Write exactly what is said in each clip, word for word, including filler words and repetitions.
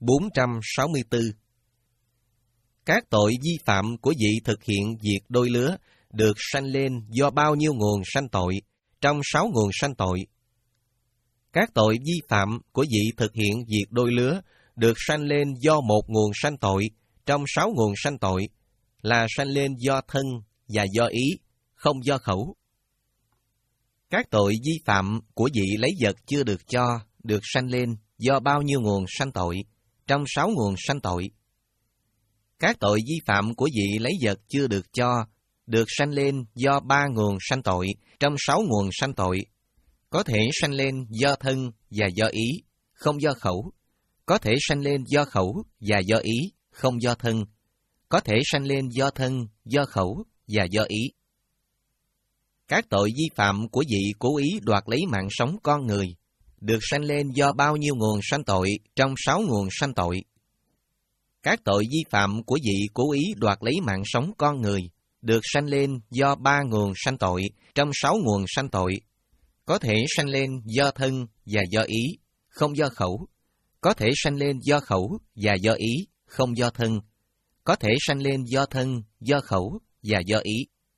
bốn trăm sáu mươi tư. Các tội vi phạm của vị thực hiện việc đôi lứa được sanh lên do bao nhiêu nguồn sanh tội trong sáu nguồn sanh tội? Các tội vi phạm của vị thực hiện việc đôi lứa được sanh lên do một nguồn sanh tội trong sáu nguồn sanh tội là sanh lên do thân và do ý, không do khẩu. Các tội vi phạm của vị lấy vật chưa được cho được sanh lên do bao nhiêu nguồn sanh tội trong sáu nguồn sanh tội? Các tội vi phạm của vị lấy vật chưa được cho được sanh lên do ba nguồn sanh tội trong sáu nguồn sanh tội, có thể sanh lên do thân và do ý, không do khẩu, có thể sanh lên do khẩu và do ý, không do thân, có thể sanh lên do thân, do khẩu và do ý. Các tội vi phạm của vị cố ý đoạt lấy mạng sống con người được sanh lên do bao nhiêu nguồn sanh tội trong sáu nguồn sanh tội? Các tội vi phạm của vị cố ý đoạt lấy mạng sống con người được sanh lên do ba nguồn sanh tội trong sáu nguồn sanh tội, có thể sanh lên do thân và do ý, không do khẩu, có thể sanh lên do khẩu và do ý, không do thân, có thể sanh lên do thân, do khẩu và do ý.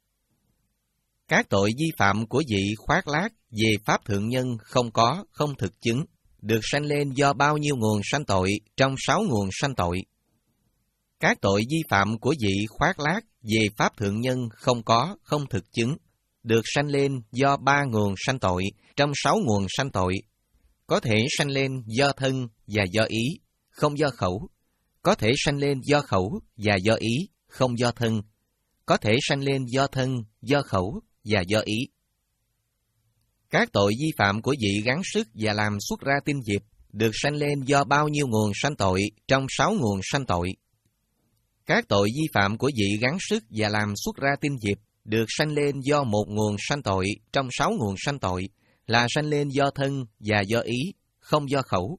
Các tội vi phạm của vị khoác lác về pháp thượng nhân không có, không thực chứng, được sanh lên do bao nhiêu nguồn sanh tội trong sáu nguồn sanh tội? Các tội vi phạm của vị khoác lác về pháp thượng nhân không có, không thực chứng, được sanh lên do ba nguồn sanh tội trong sáu nguồn sanh tội, có thể sanh lên do thân và do ý, không do khẩu, có thể sanh lên do khẩu và do ý, không do thân, có thể sanh lên do thân, do khẩu và do ý. Các tội vi phạm của vị gắng sức và làm xuất ra tinh dịch được sanh lên do bao nhiêu nguồn sanh tội trong sáu nguồn sanh tội? Các tội vi phạm của vị gắng sức và làm xuất ra tinh dịch được sanh lên do một nguồn sanh tội trong sáu nguồn sanh tội là sanh lên do thân và do ý, không do khẩu.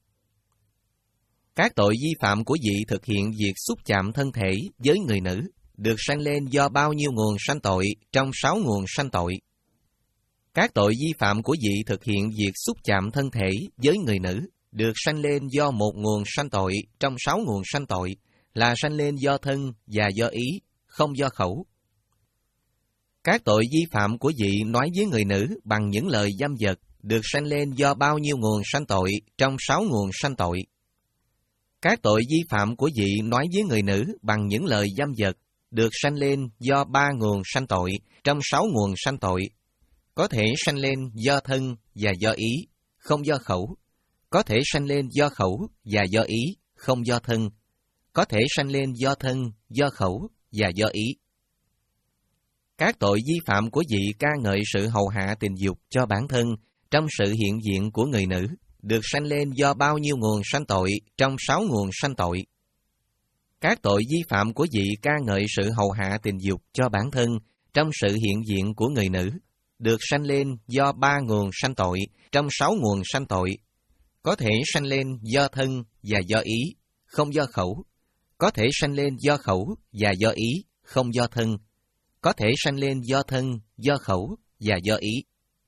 Các tội vi phạm của vị thực hiện việc xúc chạm thân thể với người nữ được sanh lên do bao nhiêu nguồn sanh tội trong sáu nguồn sanh tội? Các tội vi phạm của vị thực hiện việc xúc chạm thân thể với người nữ được sanh lên do một nguồn sanh tội trong sáu nguồn sanh tội là sanh lên do thân và do ý, không do khẩu. Các tội vi phạm của vị nói với người nữ bằng những lời dâm dật được sanh lên do bao nhiêu nguồn sanh tội trong sáu nguồn sanh tội? Các tội vi phạm của vị nói với người nữ bằng những lời dâm dật được sanh lên do ba nguồn sanh tội trong sáu nguồn sanh tội, có thể sanh lên do thân và do ý, không do khẩu, có thể sanh lên do khẩu và do ý, không do thân, có thể sanh lên do thân, do khẩu và do ý. Các tội vi phạm của vị ca ngợi sự hầu hạ tình dục cho bản thân trong sự hiện diện của người nữ được sanh lên do bao nhiêu nguồn sanh tội trong sáu nguồn sanh tội? Các tội vi phạm của vị ca ngợi sự hầu hạ tình dục cho bản thân trong sự hiện diện của người nữ được sanh lên do ba nguồn sanh tội trong sáu nguồn sanh tội, có thể sanh lên do thân và do ý, không do khẩu, có thể sanh lên do khẩu và do ý, không do thân, có thể sanh lên do thân, do khẩu và do ý.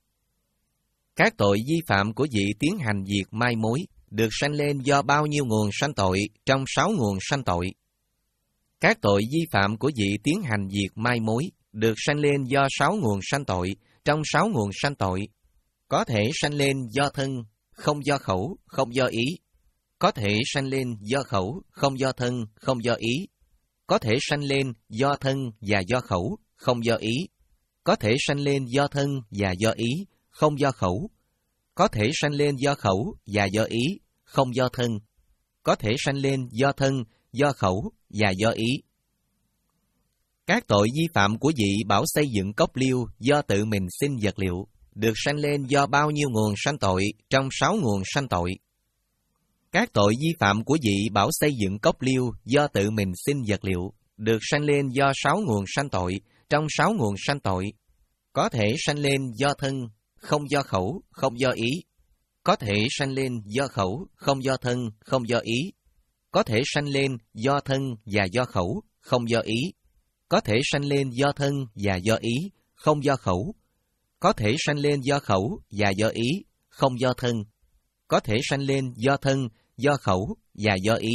Các tội vi phạm của vị tiến hành việc mai mối được sanh lên do bao nhiêu nguồn sanh tội trong sáu nguồn sanh tội? Các tội vi phạm của vị tiến hành việc mai mối được sanh lên do sáu nguồn sanh tội trong sáu nguồn sanh tội, có thể sanh lên do thân, không do khẩu, không do ý, có thể sanh lên do khẩu, không do thân, không do ý, có thể sanh lên do thân và do khẩu, không do ý, có thể sanh lên do thân và do ý, không do khẩu, có thể sanh lên do khẩu và do ý, không do thân, có thể sanh lên do thân, do khẩu và do ý. Các tội vi phạm của vị bảo xây dựng cốc liêu do tự mình xin vật liệu được sanh lên do bao nhiêu nguồn sanh tội trong sáu nguồn sanh tội? Các tội vi phạm của vị bảo xây dựng cốc liêu do tự mình xin vật liệu được sanh lên do sáu nguồn sanh tội trong sáu nguồn sanh tội, có thể sanh lên do thân, không do khẩu, không do ý, có thể sanh lên do khẩu, không do thân, không do ý, có thể sanh lên do thân và do khẩu, không do ý, có thể sanh lên do thân và do ý, không do khẩu, có thể sanh lên do khẩu và do ý, không do thân, có thể sanh lên do thân do khẩu và do ý.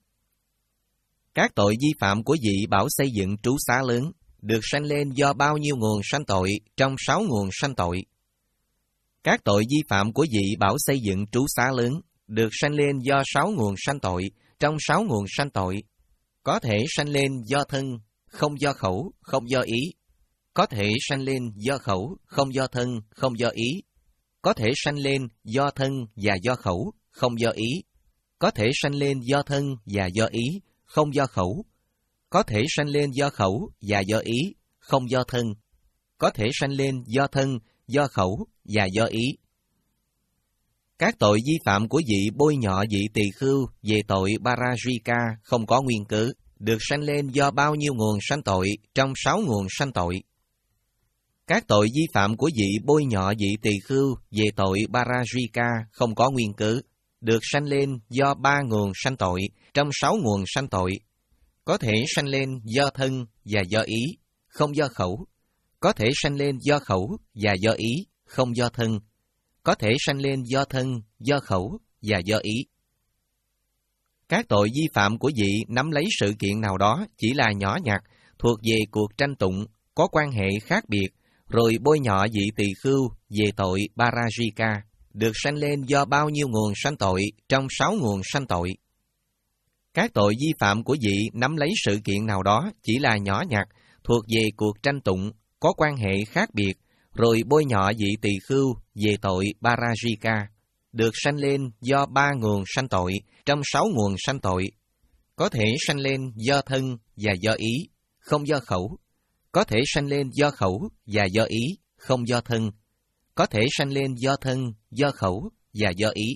Các tội vi phạm của vị bảo xây dựng trú xá lớn được sanh lên do bao nhiêu nguồn sanh tội trong sáu nguồn sanh tội. Các tội vi phạm của vị bảo xây dựng trú xá lớn được sanh lên do sáu nguồn sanh tội trong sáu nguồn sanh tội. Có thể sanh lên do thân, không do khẩu, không do ý. Có thể sanh lên do khẩu, không do thân, không do ý. Có thể sanh lên do thân và do khẩu, không do ý. Có thể sanh lên do thân và do ý, không do khẩu. Có thể sanh lên do khẩu và do ý, không do thân. Có thể sanh lên do thân, do khẩu và do ý. Các tội vi phạm của vị bôi nhọ vị tỳ khưu về tội Parajika không có nguyên cớ, được sanh lên do bao nhiêu nguồn sanh tội trong sáu nguồn sanh tội. Các tội vi phạm của vị bôi nhọ vị tỳ khưu về tội Parajika không có nguyên cớ, được sanh lên do ba nguồn sanh tội trong sáu nguồn sanh tội. Có thể sanh lên do thân và do ý, không do khẩu. Có thể sanh lên do khẩu và do ý, không do thân. Có thể sanh lên do thân, do khẩu và do ý. Các tội vi phạm của vị nắm lấy sự kiện nào đó chỉ là nhỏ nhặt, thuộc về cuộc tranh tụng, có quan hệ khác biệt, rồi bôi nhọ vị tỳ khưu về tội Parajika, được sanh lên do bao nhiêu nguồn sanh tội trong sáu nguồn sanh tội. Các tội vi phạm của vị nắm lấy sự kiện nào đó chỉ là nhỏ nhặt, thuộc về cuộc tranh tụng, có quan hệ khác biệt, rồi bôi nhọ vị tỳ khưu về tội Parajika, được sanh lên do ba nguồn sanh tội trong sáu nguồn sanh tội. Có thể sanh lên do thân và do ý, không do khẩu. Có thể sanh lên do khẩu và do ý, không do thân. Có thể sanh lên do thân, do khẩu và do ý.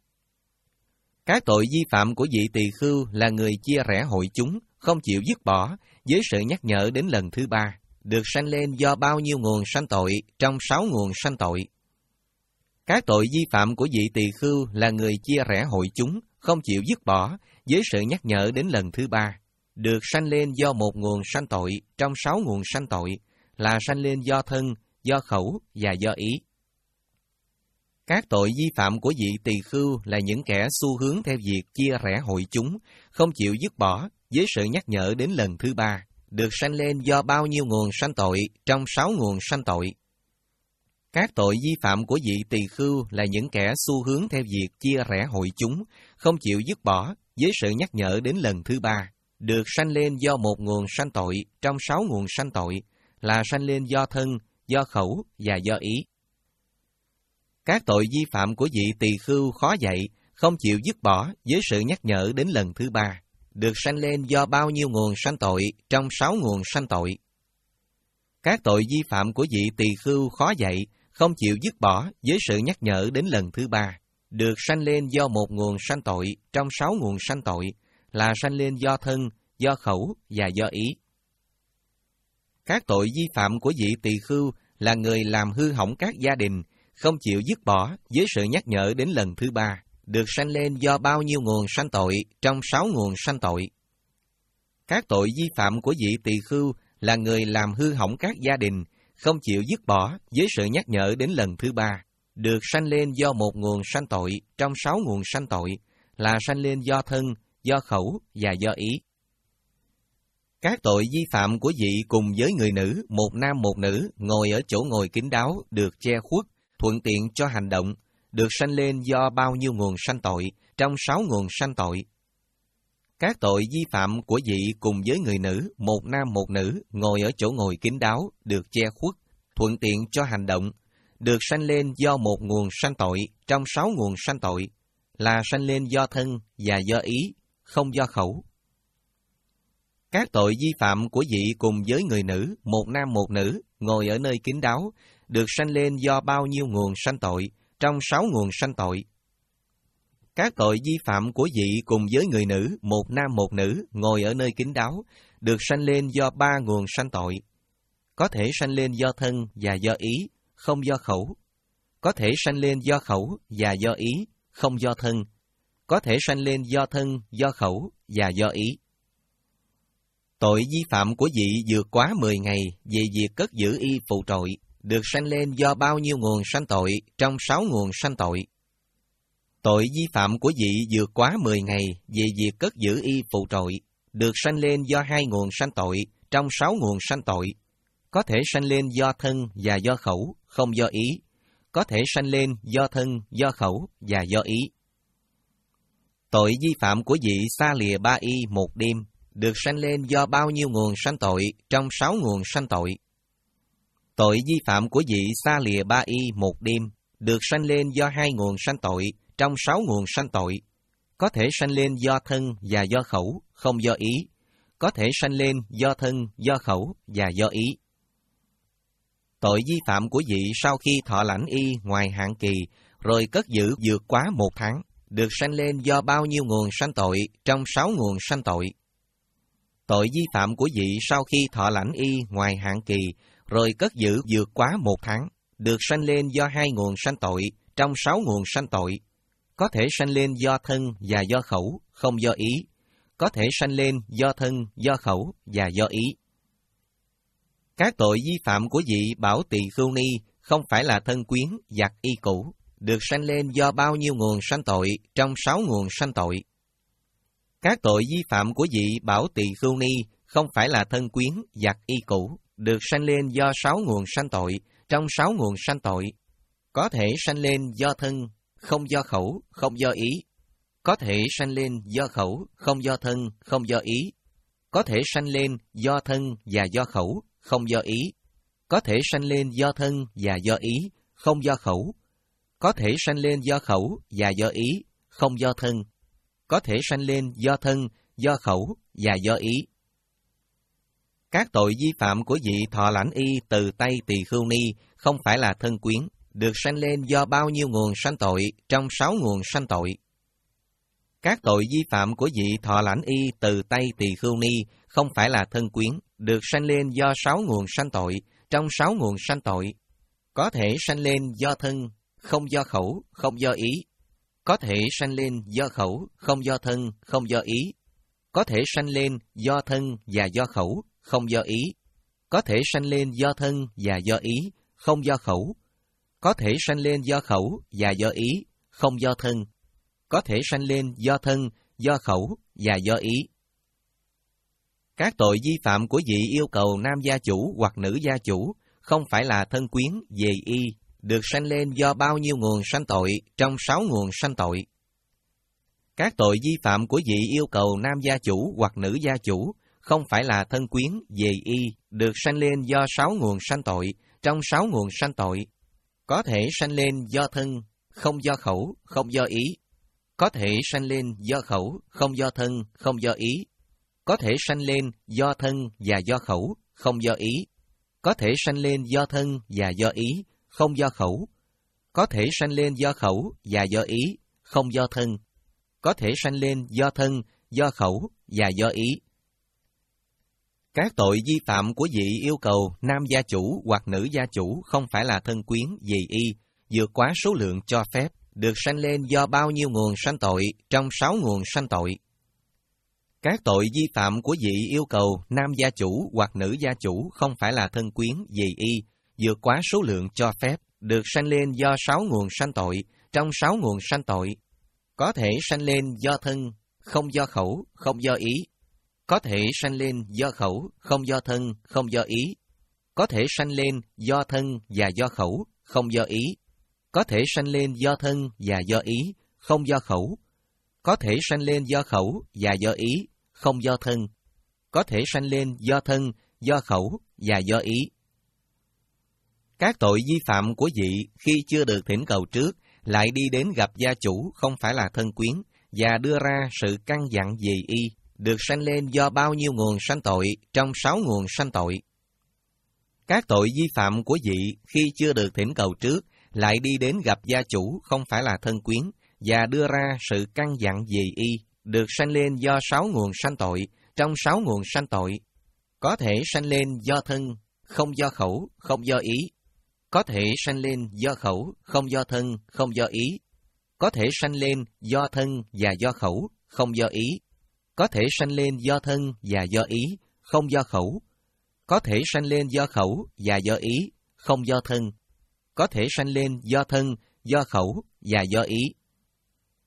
Các tội vi phạm của vị tỳ khưu là người chia rẽ hội chúng, không chịu dứt bỏ, với sự nhắc nhở đến lần thứ ba, được sanh lên do bao nhiêu nguồn sanh tội trong sáu nguồn sanh tội. Các tội vi phạm của vị tỳ khưu là người chia rẽ hội chúng, không chịu dứt bỏ, với sự nhắc nhở đến lần thứ ba, được sanh lên do một nguồn sanh tội trong sáu nguồn sanh tội, là sanh lên do thân, do khẩu và do ý. Các tội vi phạm của vị tỳ khưu là những kẻ xu hướng theo việc chia rẽ hội chúng, không chịu dứt bỏ, với sự nhắc nhở đến lần thứ ba, được sanh lên do bao nhiêu nguồn sanh tội trong sáu nguồn sanh tội. Các tội vi phạm của vị tỳ khưu là những kẻ xu hướng theo việc chia rẽ hội chúng, không chịu dứt bỏ, với sự nhắc nhở đến lần thứ ba, được sanh lên do một nguồn sanh tội trong sáu nguồn sanh tội, là sanh lên do thân, do khẩu và do ý. Các tội vi phạm của vị tỳ khưu khó dạy, không chịu dứt bỏ, với sự nhắc nhở đến lần thứ ba, được sanh lên do bao nhiêu nguồn sanh tội trong sáu nguồn sanh tội. Các tội vi phạm của vị tỳ khưu khó dạy, không chịu dứt bỏ, với sự nhắc nhở đến lần thứ ba, được sanh lên do một nguồn sanh tội trong sáu nguồn sanh tội, là sanh lên do thân, do khẩu và do ý. Các tội vi phạm của vị tỳ khưu là người làm hư hỏng các gia đình, không chịu dứt bỏ, với sự nhắc nhở đến lần thứ ba, được sanh lên do bao nhiêu nguồn sanh tội trong sáu nguồn sanh tội. Các tội vi phạm của vị tỳ khưu là người làm hư hỏng các gia đình, không chịu dứt bỏ, với sự nhắc nhở đến lần thứ ba, được sanh lên do một nguồn sanh tội trong sáu nguồn sanh tội, là sanh lên do thân, do khẩu và do ý. Các tội vi phạm của vị cùng với người nữ, một nam một nữ, ngồi ở chỗ ngồi kín đáo, được che khuất, thuận tiện cho hành động, được sanh lên do bao nhiêu nguồn sanh tội trong sáu nguồn sanh tội. Các tội vi phạm của vị cùng với người nữ, một nam một nữ, ngồi ở chỗ ngồi kín đáo, được che khuất, thuận tiện cho hành động, được sanh lên do một nguồn sanh tội trong sáu nguồn sanh tội, là sanh lên do thân và do ý, không do khẩu. Các tội vi phạm của vị cùng với người nữ, một nam một nữ, ngồi ở nơi kín đáo, được sanh lên do bao nhiêu nguồn sanh tội trong sáu nguồn sanh tội. Các tội vi phạm của vị cùng với người nữ, một nam một nữ, ngồi ở nơi kín đáo, được sanh lên do ba nguồn sanh tội. Có thể sanh lên do thân và do ý, không do khẩu. Có thể sanh lên do khẩu và do ý, không do thân. Có thể sanh lên do thân, do khẩu và do ý. Tội vi phạm của vị vượt quá mười ngày về việc cất giữ y phụ trội, được sanh lên do bao nhiêu nguồn sanh tội trong sáu nguồn sanh tội. Tội vi phạm của vị vượt quá mười ngày về việc cất giữ y phụ trội, được sanh lên do hai nguồn sanh tội trong sáu nguồn sanh tội. Có thể sanh lên do thân và do khẩu, không do ý. Có thể sanh lên do thân, do khẩu và do ý. Tội vi phạm của vị xa lìa ba y một đêm, được sanh lên do bao nhiêu nguồn sanh tội trong sáu nguồn sanh tội. Tội vi phạm của vị xa lìa ba y một đêm, được sanh lên do hai nguồn sanh tội trong sáu nguồn sanh tội. Có thể sanh lên do thân và do khẩu, không do ý. Có thể sanh lên do thân, do khẩu và do ý. Tội vi phạm của vị sau khi thọ lãnh y ngoài hạn kỳ, rồi cất giữ vượt quá một tháng, được sanh lên do bao nhiêu nguồn sanh tội trong sáu nguồn sanh tội. Tội vi phạm của vị sau khi thọ lãnh y ngoài hạn kỳ, rồi cất giữ vượt quá một tháng, được sanh lên do hai nguồn sanh tội trong sáu nguồn sanh tội. Có thể sanh lên do thân và do khẩu, không do ý. Có thể sanh lên do thân, do khẩu và do ý. Các tội vi phạm của vị Bảo Tỳ Khưu Ni không phải là thân quyến, giặc y cũ, được sanh lên do bao nhiêu nguồn sanh tội trong sáu nguồn sanh tội. Các tội vi phạm của vị Bảo Tỳ Khưu Ni không phải là thân quyến, giặc y cũ, được sanh lên do sáu nguồn sanh tội trong sáu nguồn sanh tội. Có thể sanh lên do thân, không do khẩu, không do ý. Có thể sanh lên do khẩu, không do thân, không do ý. Có thể sanh lên do thân và do khẩu, không do ý. Có thể sanh lên do thân và do ý, không do khẩu. Có thể sanh lên do khẩu và do ý, không do thân. Có thể sanh lên do thân, do khẩu và do ý. Các tội vi phạm của vị thọ lãnh y từ tay Tỳ Khưu Ni không phải là thân quyến, được sanh lên do bao nhiêu nguồn sanh tội trong sáu nguồn sanh tội. Các tội vi phạm của vị thọ lãnh y từ tay Tỳ Khưu Ni không phải là thân quyến, được sanh lên do sáu nguồn sanh tội trong sáu nguồn sanh tội. Có thể sanh lên do thân, không do khẩu, không do ý. Có thể sanh lên do khẩu, không do thân, không do ý. Có thể sanh lên do thân và do khẩu, không do ý. Có thể sanh lên do thân và do ý, không do khẩu. Có thể sanh lên do khẩu và do ý, không do thân. Có thể sanh lên do thân, do khẩu và do ý. Các tội vi phạm của vị yêu cầu nam gia chủ hoặc nữ gia chủ không phải là thân quyến về y, được sanh lên do bao nhiêu nguồn sanh tội trong sáu nguồn sanh tội. Các tội vi phạm của vị yêu cầu nam gia chủ hoặc nữ gia chủ không phải là thân quyến về y, được sanh lên do sáu nguồn sanh tội trong sáu nguồn sanh tội. Có thể sanh lên do thân, không do khẩu, không do ý. Có thể sanh lên do khẩu, không do thân, không do ý. Có thể sanh lên do thân và do khẩu, không do ý. Có thể sanh lên do thân và do ý, không do khẩu. Có thể sanh lên do khẩu và do ý, không do thân. Có thể sanh lên do thân, do khẩu và do ý. Các tội vi phạm của vị yêu cầu nam gia chủ hoặc nữ gia chủ không phải là thân quyến về y, vượt quá số lượng cho phép, được sanh lên do bao nhiêu nguồn sanh tội trong sáu nguồn sanh tội. Các tội vi phạm của vị yêu cầu nam gia chủ hoặc nữ gia chủ không phải là thân quyến về y, vượt quá số lượng cho phép, được sanh lên do sáu nguồn sanh tội trong sáu nguồn sanh tội. Có thể sanh lên do thân, không do khẩu, không do ý. Có thể sanh lên do khẩu, không do thân, không do ý. Có thể sanh lên do thân và do khẩu, không do ý. Có thể sanh lên do thân và do ý, không do khẩu. Có thể sanh lên do khẩu và do ý, không do thân. Có thể sanh lên do thân, do khẩu và do ý. Các tội vi phạm của vị khi chưa được thỉnh cầu trước lại đi đến gặp gia chủ không phải là thân quyến và đưa ra sự căn dặn về y, được sanh lên do bao nhiêu nguồn sanh tội trong sáu nguồn sanh tội. Các tội vi phạm của vị khi chưa được thỉnh cầu trước lại đi đến gặp gia chủ không phải là thân quyến và đưa ra sự căn dặn về y, được sanh lên do sáu nguồn sanh tội trong sáu nguồn sanh tội. Có thể sanh lên do thân, không do khẩu, không do ý. Có thể sanh lên do khẩu, không do thân, không do ý. Có thể sanh lên do thân và do khẩu, không do ý. Có thể sanh lên do thân và do ý, không do khẩu. Có thể sanh lên do khẩu và do ý, không do thân. Có thể sanh lên do thân, do khẩu và do ý.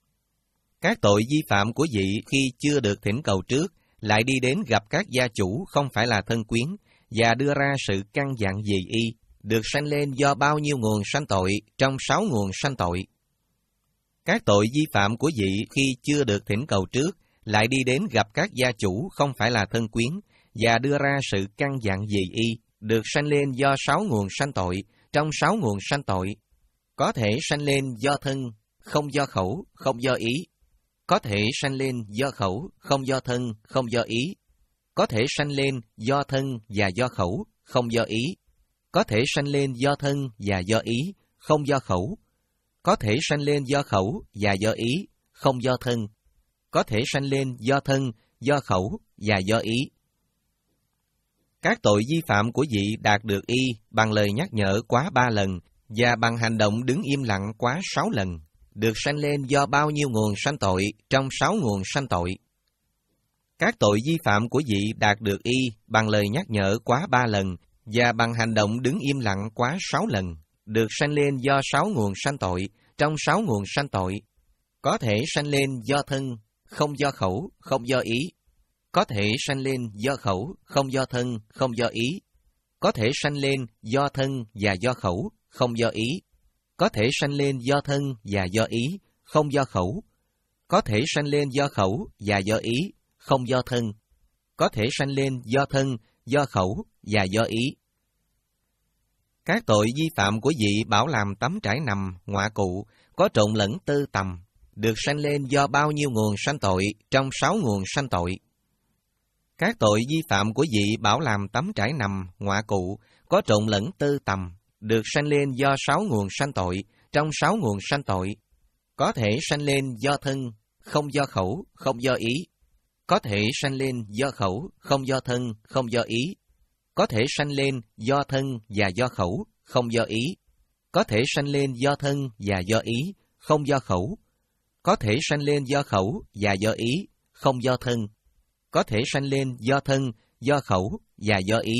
Các tội vi phạm của vị khi chưa được thỉnh cầu trước, lại đi đến gặp các gia chủ không phải là thân quyến, và đưa ra sự căn dặn vì y, được sanh lên do bao nhiêu nguồn sanh tội trong sáu nguồn sanh tội. Các tội vi phạm của vị khi chưa được thỉnh cầu trước, lại đi đến gặp các gia chủ không phải là thân quyến, và đưa ra sự căn dặn vì y, được sanh lên do sáu nguồn sanh tội trong sáu nguồn sanh tội. Có thể sanh lên do thân, không do khẩu, không do ý. Có thể sanh lên do khẩu, không do thân, không do ý. Có thể sanh lên do thân và do khẩu, không do ý. Có thể sanh lên do thân và do ý, không do khẩu. Có thể sanh lên do khẩu và do ý, không do thân. Có thể sanh lên do thân, do khẩu và do ý. Các tội vi phạm của vị đạt được y bằng lời nhắc nhở quá ba lần và bằng hành động đứng im lặng quá sáu lần, được sanh lên do bao nhiêu nguồn sanh tội trong sáu nguồn sanh tội. Các tội vi phạm của vị đạt được y bằng lời nhắc nhở quá ba lần và bằng hành động đứng im lặng quá sáu lần, được sanh lên do sáu nguồn sanh tội trong sáu nguồn sanh tội. Có thể sanh lên do thân, không do khẩu, không do ý. Có thể sanh lên do khẩu, không do thân, không do ý. Có thể sanh lên do thân và do khẩu, không do ý. Có thể sanh lên do thân và do ý, không do khẩu. Có thể sanh lên do khẩu và do ý, không do thân. Có thể sanh lên do thân, do khẩu và do ý. Các tội vi phạm của vị bảo làm tấm trải nằm, ngọa cụ, có trộn lẫn tư tầm, được sanh lên do bao nhiêu nguồn sanh tội trong sáu nguồn sanh tội. Các tội vi phạm của vị bảo làm tấm trải nằm, ngọa cụ, có trộn lẫn tư tầm, được sanh lên do sáu nguồn sanh tội trong sáu nguồn sanh tội. Có thể sanh lên do thân, không do khẩu, không do ý. Có thể sanh lên do khẩu, không do thân, không do ý. Có thể sanh lên do thân và do khẩu, không do ý. Có thể sanh lên do thân và do ý, không do khẩu. Có thể sanh lên do khẩu và do ý, không do thân. Có thể sanh lên do thân, do khẩu và do ý.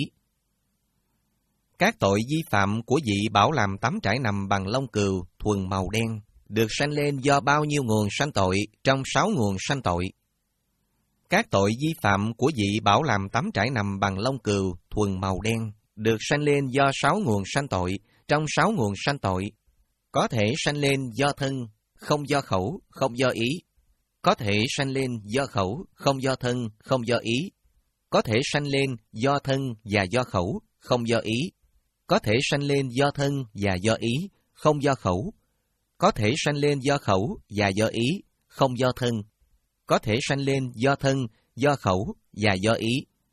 Các tội vi phạm của vị bảo làm tấm trải nằm bằng lông cừu thuần màu đen, được sanh lên do bao nhiêu nguồn sanh tội trong sáu nguồn sanh tội. Các tội vi phạm của vị bảo làm tấm trải nằm bằng lông cừu thuần màu đen, được sanh lên do sáu nguồn sanh tội trong sáu nguồn sanh tội. Có thể sanh lên do thân, không do khẩu, không do ý. Có thể sanh lên do khẩu, không do thân, không do ý. Có thể sanh lên do thân và do khẩu, không do ý. Có thể sanh lên do thân và do ý, không do khẩu. Có thể sanh lên do khẩu và do ý, không do thân. Có thể sanh lên do thân, do khẩu và do ý.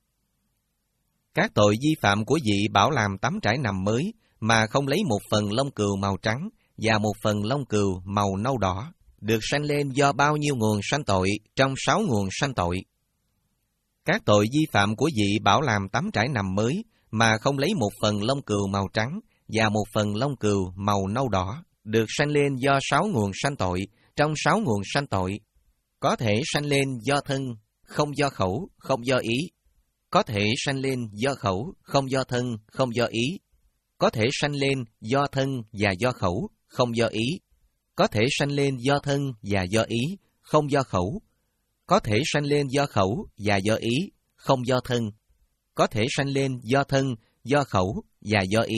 Các tội vi phạm của vị bảo làm tấm trải nằm mới mà không lấy một phần lông cừu màu trắng và một phần lông cừu màu nâu đỏ, được sanh lên do bao nhiêu nguồn sanh tội trong sáu nguồn sanh tội. Các tội vi phạm của vị bảo làm tấm trải nằm mới mà không lấy một phần lông cừu màu trắng và một phần lông cừu màu nâu đỏ, được sanh lên do sáu nguồn sanh tội trong sáu nguồn sanh tội. Có thể sanh lên do thân, không do khẩu, không do ý. Có thể sanh lên do khẩu, không do thân, không do ý. Có thể sanh lên do thân và do khẩu, không do ý. Có thể sanh lên do thân và do ý, không do khẩu. Có thể sanh lên do khẩu và do ý, không do thân. Có thể sanh lên do thân, do khẩu và do ý.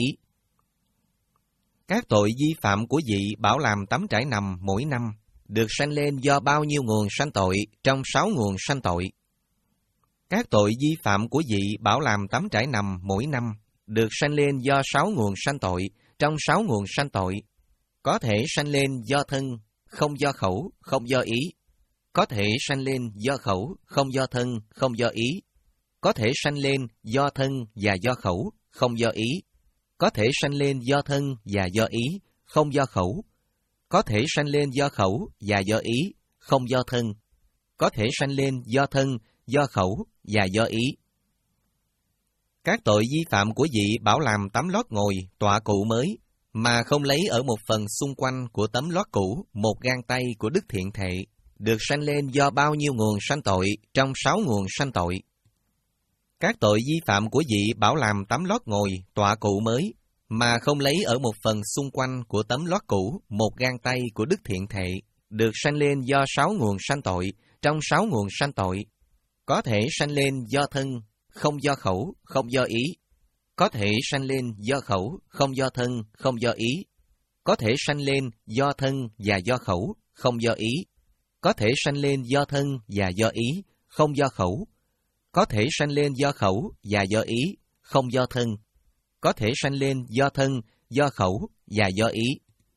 Các tội vi phạm của vị bảo làm tấm trải nằm mỗi năm, được sanh lên do bao nhiêu nguồn sanh tội trong sáu nguồn sanh tội. Các tội vi phạm của vị bảo làm tấm trải nằm mỗi năm, được sanh lên do sáu nguồn sanh tội trong sáu nguồn sanh tội. Có thể sanh lên do thân, không do khẩu, không do ý. Có thể sanh lên do khẩu, không do thân, không do ý. Có thể sanh lên do thân và do khẩu, không do ý. Có thể sanh lên do thân và do ý, không do khẩu. Có thể sanh lên do khẩu và do ý, không do thân. Có thể sanh lên do thân, do khẩu và do ý. Các tội vi phạm của vị bảo làm tấm lót ngồi, tọa cụ mới, mà không lấy ở một phần xung quanh của tấm lót cũ một gang tay của Đức Thiện Thệ, được sanh lên do bao nhiêu nguồn sanh tội trong sáu nguồn sanh tội. Các tội vi phạm của vị bảo làm tấm lót ngồi, tọa cụ mới, mà không lấy ở một phần xung quanh của tấm lót cũ một gang tay của Đức Thiện Thệ, được sanh lên do sáu nguồn sanh tội, trong sáu nguồn sanh tội. Có thể sanh lên do thân, không do khẩu, không do ý. Có thể sanh lên do khẩu, không do thân, không do ý. Có thể sanh lên do thân và do khẩu, không do ý. Có thể sanh lên do thân và do ý, không do khẩu. Có thể sanh lên do khẩu và do ý, không do thân. Có thể sanh lên do thân, do khẩu và do ý.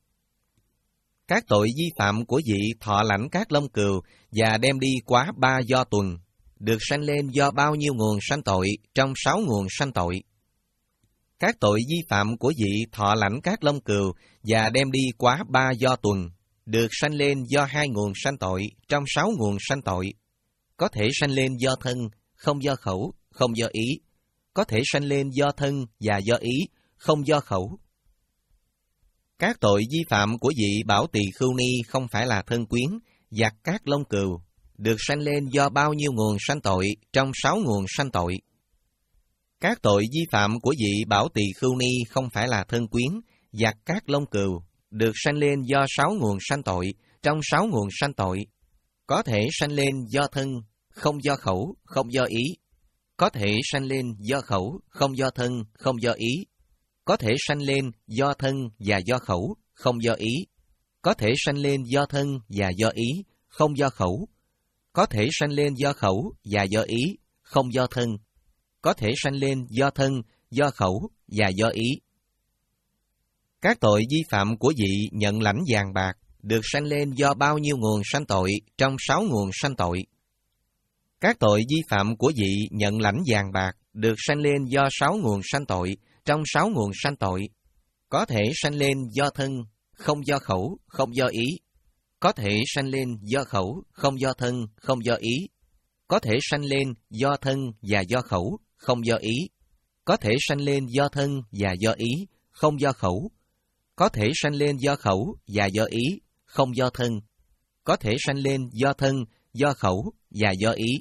Các tội vi phạm của vị thọ lãnh các lông cừu và đem đi quá ba do tuần, được sanh lên do bao nhiêu nguồn sanh tội trong sáu nguồn sanh tội? Các tội vi phạm của vị thọ lãnh các lông cừu và đem đi quá ba do tuần, được sanh lên do hai nguồn sanh tội trong sáu nguồn sanh tội. Có thể sanh lên do thân, không do khẩu, không do ý. Có thể sanh lên do thân và do ý, không do khẩu. Các tội vi phạm của vị Bảo Tỳ Khưu Ni không phải là thân quyến, giặt các lông cừu, được sanh lên do bao nhiêu nguồn sanh tội trong sáu nguồn sanh tội? Các tội vi phạm của vị Bảo Tỳ Khưu Ni không phải là thân quyến, giặt các lông cừu, được sanh lên do sáu nguồn sanh tội trong sáu nguồn sanh tội. Có thể sanh lên do thân, không do khẩu, không do ý. Có thể sanh lên do khẩu, không do thân, không do ý. Có thể sanh lên do thân và do khẩu, không do ý. Có thể sanh lên do thân và do ý, không do khẩu. Có thể sanh lên do khẩu và do ý, không do thân. Có thể sanh lên do thân, do khẩu và do ý. Các tội vi phạm của vị nhận lãnh vàng bạc được sanh lên do bao nhiêu nguồn sanh tội trong sáu nguồn sanh tội? Các tội vi phạm của vị nhận lãnh vàng bạc được sanh lên do sáu nguồn sanh tội trong sáu nguồn sanh tội. Có thể sanh lên do thân, không do khẩu, không do ý. Có thể sanh lên do khẩu, không do thân, không do ý. Có thể sanh lên do thân và do khẩu, không do ý. Có thể sanh lên do thân và do ý, không do khẩu. Có thể sanh lên do khẩu và do ý, không do thân. Có thể sanh lên do thân, do khẩu và do ý.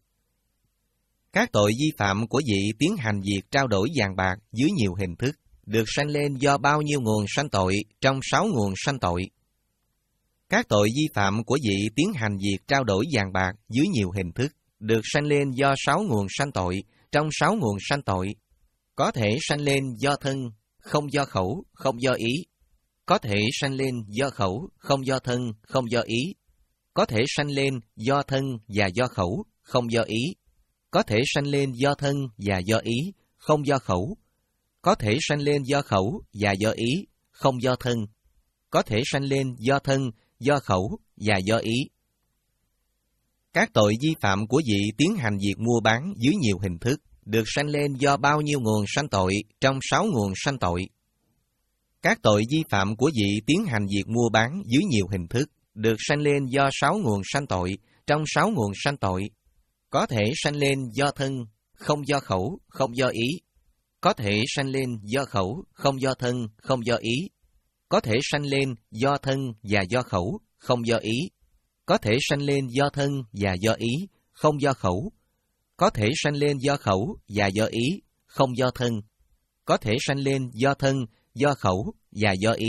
Các tội vi phạm của vị tiến hành việc trao đổi vàng bạc dưới nhiều hình thức, được sanh lên do bao nhiêu nguồn sanh tội trong sáu nguồn sanh tội? Các tội vi phạm của vị tiến hành việc trao đổi vàng bạc dưới nhiều hình thức, được sanh lên do sáu nguồn sanh tội trong sáu nguồn sanh tội. Có thể sanh lên do thân, không do khẩu, không do ý. Có thể sanh lên do khẩu, không do thân, không do ý. Có thể sanh lên do thân và do khẩu, không do ý. Có thể sanh lên do thân và do ý, không do khẩu. Có thể sanh lên do khẩu và do ý, không do thân. Có thể sanh lên do thân, do khẩu và do ý. Các tội vi phạm của vị tiến hành việc mua bán dưới nhiều hình thức, được sanh lên do bao nhiêu nguồn sanh tội trong sáu nguồn sanh tội? Các tội vi phạm của vị tiến hành việc mua bán dưới nhiều hình thức, được sanh lên do sáu nguồn sanh tội trong sáu nguồn sanh tội. Có thể sanh lên do thân, không do khẩu, không do ý. Có thể sanh lên do khẩu, không do thân, không do ý. Có thể sanh lên do thân và do khẩu, không do ý. Có thể sanh lên do thân và do ý, không do khẩu. Có thể sanh lên do khẩu và do ý, không do thân. Có thể sanh lên do thân, do khẩu và do ý.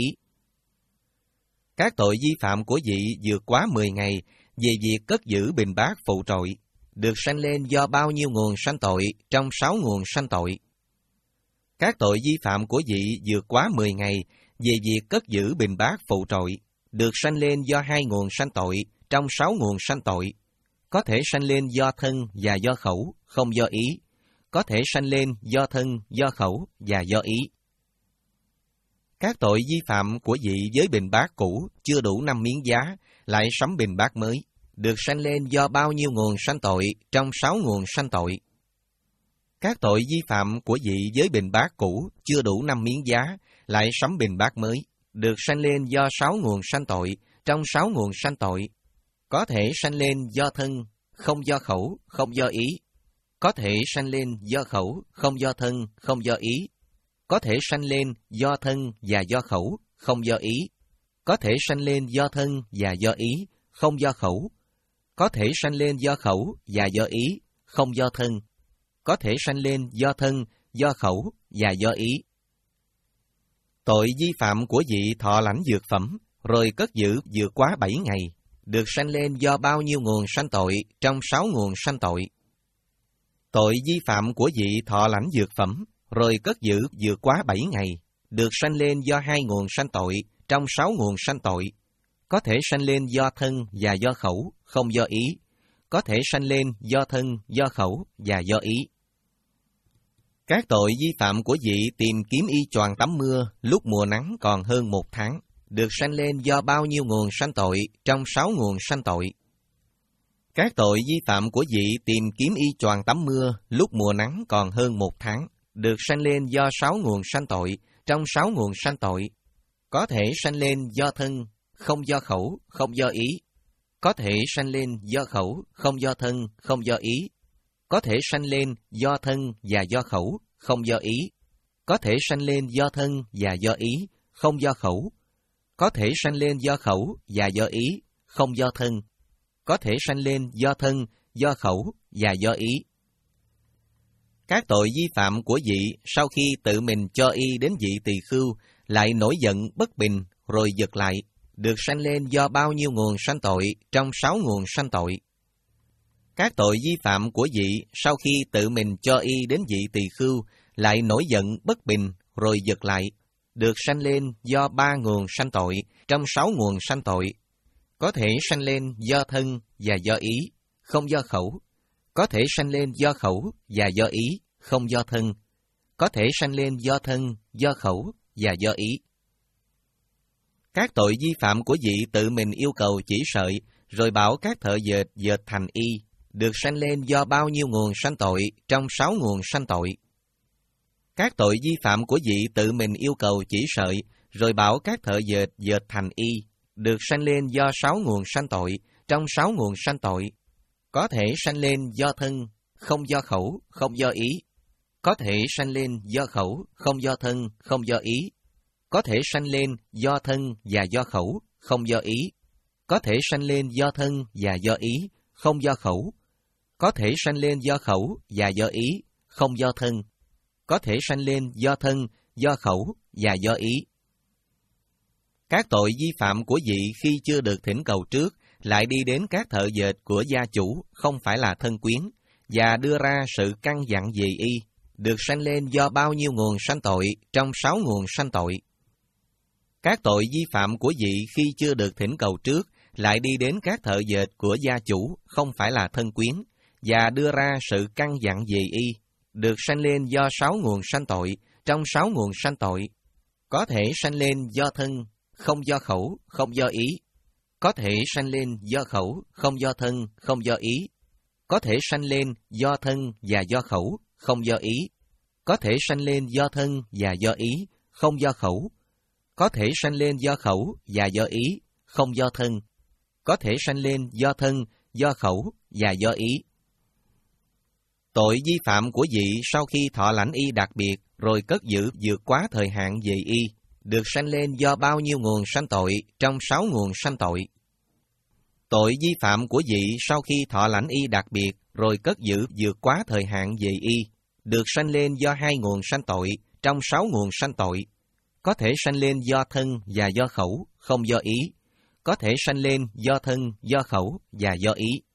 Các tội vi phạm của vị vượt quá mười ngày về việc cất giữ bình bát phụ trội, được sanh lên do bao nhiêu nguồn sanh tội trong sáu nguồn sanh tội? Các tội vi phạm của vị vượt quá mười ngày về việc cất giữ bình bát phụ trội, được sanh lên do hai nguồn sanh tội trong sáu nguồn sanh tội. Có thể sanh lên do thân và do khẩu, không do ý. Có thể sanh lên do thân, do khẩu và do ý. Các tội vi phạm của vị với bình bát cũ chưa đủ năm miếng giá, lại sắm bình bát mới, được sanh lên do bao nhiêu nguồn sanh tội trong sáu nguồn sanh tội? Các tội vi phạm của vị với bình bát cũ chưa đủ năm miếng giá, lại sắm bình bát mới, được sanh lên do sáu nguồn sanh tội trong sáu nguồn sanh tội. Có thể sanh lên do thân, không do khẩu, không do ý. Có thể sanh lên do khẩu, không do thân, không do ý. Có thể sanh lên do thân và do khẩu, không do ý. Có thể sanh lên do thân và do ý, không do khẩu. Có thể sanh lên do khẩu và do ý, không do thân. Có thể sanh lên do thân, do khẩu và do ý. Tội vi phạm của vị thọ lãnh dược phẩm, rồi cất giữ vượt quá bảy ngày, được sanh lên do bao nhiêu nguồn sanh tội trong sáu nguồn sanh tội. Tội vi phạm của vị thọ lãnh dược phẩm, rồi cất giữ vượt quá bảy ngày, được sanh lên do hai nguồn sanh tội trong sáu nguồn sanh tội. Có thể sanh lên do thân và do khẩu, không do ý. Có thể sanh lên do thân, do khẩu và do ý. Các tội vi phạm của vị tìm kiếm y choàng tắm mưa lúc mùa nắng còn hơn một tháng, được sanh lên do bao nhiêu nguồn sanh tội trong sáu nguồn sanh tội. Các tội vi phạm của vị tìm kiếm y choàng tắm mưa lúc mùa nắng còn hơn một tháng, được sanh lên do sáu nguồn sanh tội trong sáu nguồn sanh tội. Có thể sanh lên do thân, không do khẩu, không do ý. Có thể sanh lên do khẩu, không do thân, không do ý. Có thể sanh lên do thân và do khẩu, không do ý. Có thể sanh lên do thân và do ý, không do khẩu. Có thể sanh lên do khẩu và do ý, không do thân. Có thể sanh lên do thân, do khẩu và do ý. Các tội vi phạm của vị sau khi tự mình cho y đến vị tỳ khưu, lại nổi giận bất bình rồi giật lại, được sanh lên do bao nhiêu nguồn sanh tội trong sáu nguồn sanh tội. Các tội vi phạm của vị sau khi tự mình cho y đến vị tỳ khưu, lại nổi giận bất bình rồi giật lại, được sanh lên do ba nguồn sanh tội trong sáu nguồn sanh tội. Có thể sanh lên do thân và do ý, không do khẩu. Có thể sanh lên do khẩu và do ý, không do thân. Có thể sanh lên do thân, do khẩu và do ý. Các tội vi phạm của vị tự mình yêu cầu chỉ sợi, rồi bảo các thợ dệt dệt thành y, được sanh lên do bao nhiêu nguồn sanh tội trong sáu nguồn sanh tội. Các tội vi phạm của vị tự mình yêu cầu chỉ sợi, rồi bảo các thợ dệt dệt thành y, được sanh lên do sáu nguồn sanh tội trong sáu nguồn sanh tội. Có thể sanh lên do thân, không do khẩu, không do ý. Có thể sanh lên do khẩu, không do thân, không do ý. Có thể sanh lên do thân và do khẩu, không do ý. Có thể sanh lên do thân và do ý, không do khẩu. Có thể sanh lên do khẩu và do ý, không do thân. Có thể sanh lên do thân, do khẩu và do ý. Các tội vi phạm của vị khi chưa được thỉnh cầu trước, lại đi đến các thợ dệt của gia chủ, không phải là thân quyến, và đưa ra sự căn dặn về y, được sanh lên do bao nhiêu nguồn sanh tội trong sáu nguồn sanh tội. Các tội vi phạm của vị khi chưa được thỉnh cầu trước, lại đi đến các thợ dệt của gia chủ, không phải là thân quyến, và đưa ra sự căn dặn về y, được sanh lên do sáu nguồn sanh tội trong sáu nguồn sanh tội. Có thể sanh lên do thân, không do khẩu, không do ý. Có thể sanh lên do khẩu, không do thân, không do ý. Có thể sanh lên do thân và do khẩu, không do ý. Có thể sanh lên do thân và do ý, không do khẩu. Có thể sanh lên do khẩu và do ý, không do thân. Có thể sanh lên do thân, do khẩu và do ý. Tội vi phạm của vị sau khi thọ lãnh y đặc biệt, rồi cất giữ vượt quá thời hạn về y, được sanh lên do bao nhiêu nguồn sanh tội trong sáu nguồn sanh tội. Tội vi phạm của vị sau khi thọ lãnh y đặc biệt, rồi cất giữ vượt quá thời hạn về y, được sanh lên do hai nguồn sanh tội trong sáu nguồn sanh tội. Có thể sanh lên do thân và do khẩu, không do ý. Có thể sanh lên do thân, do khẩu và do ý.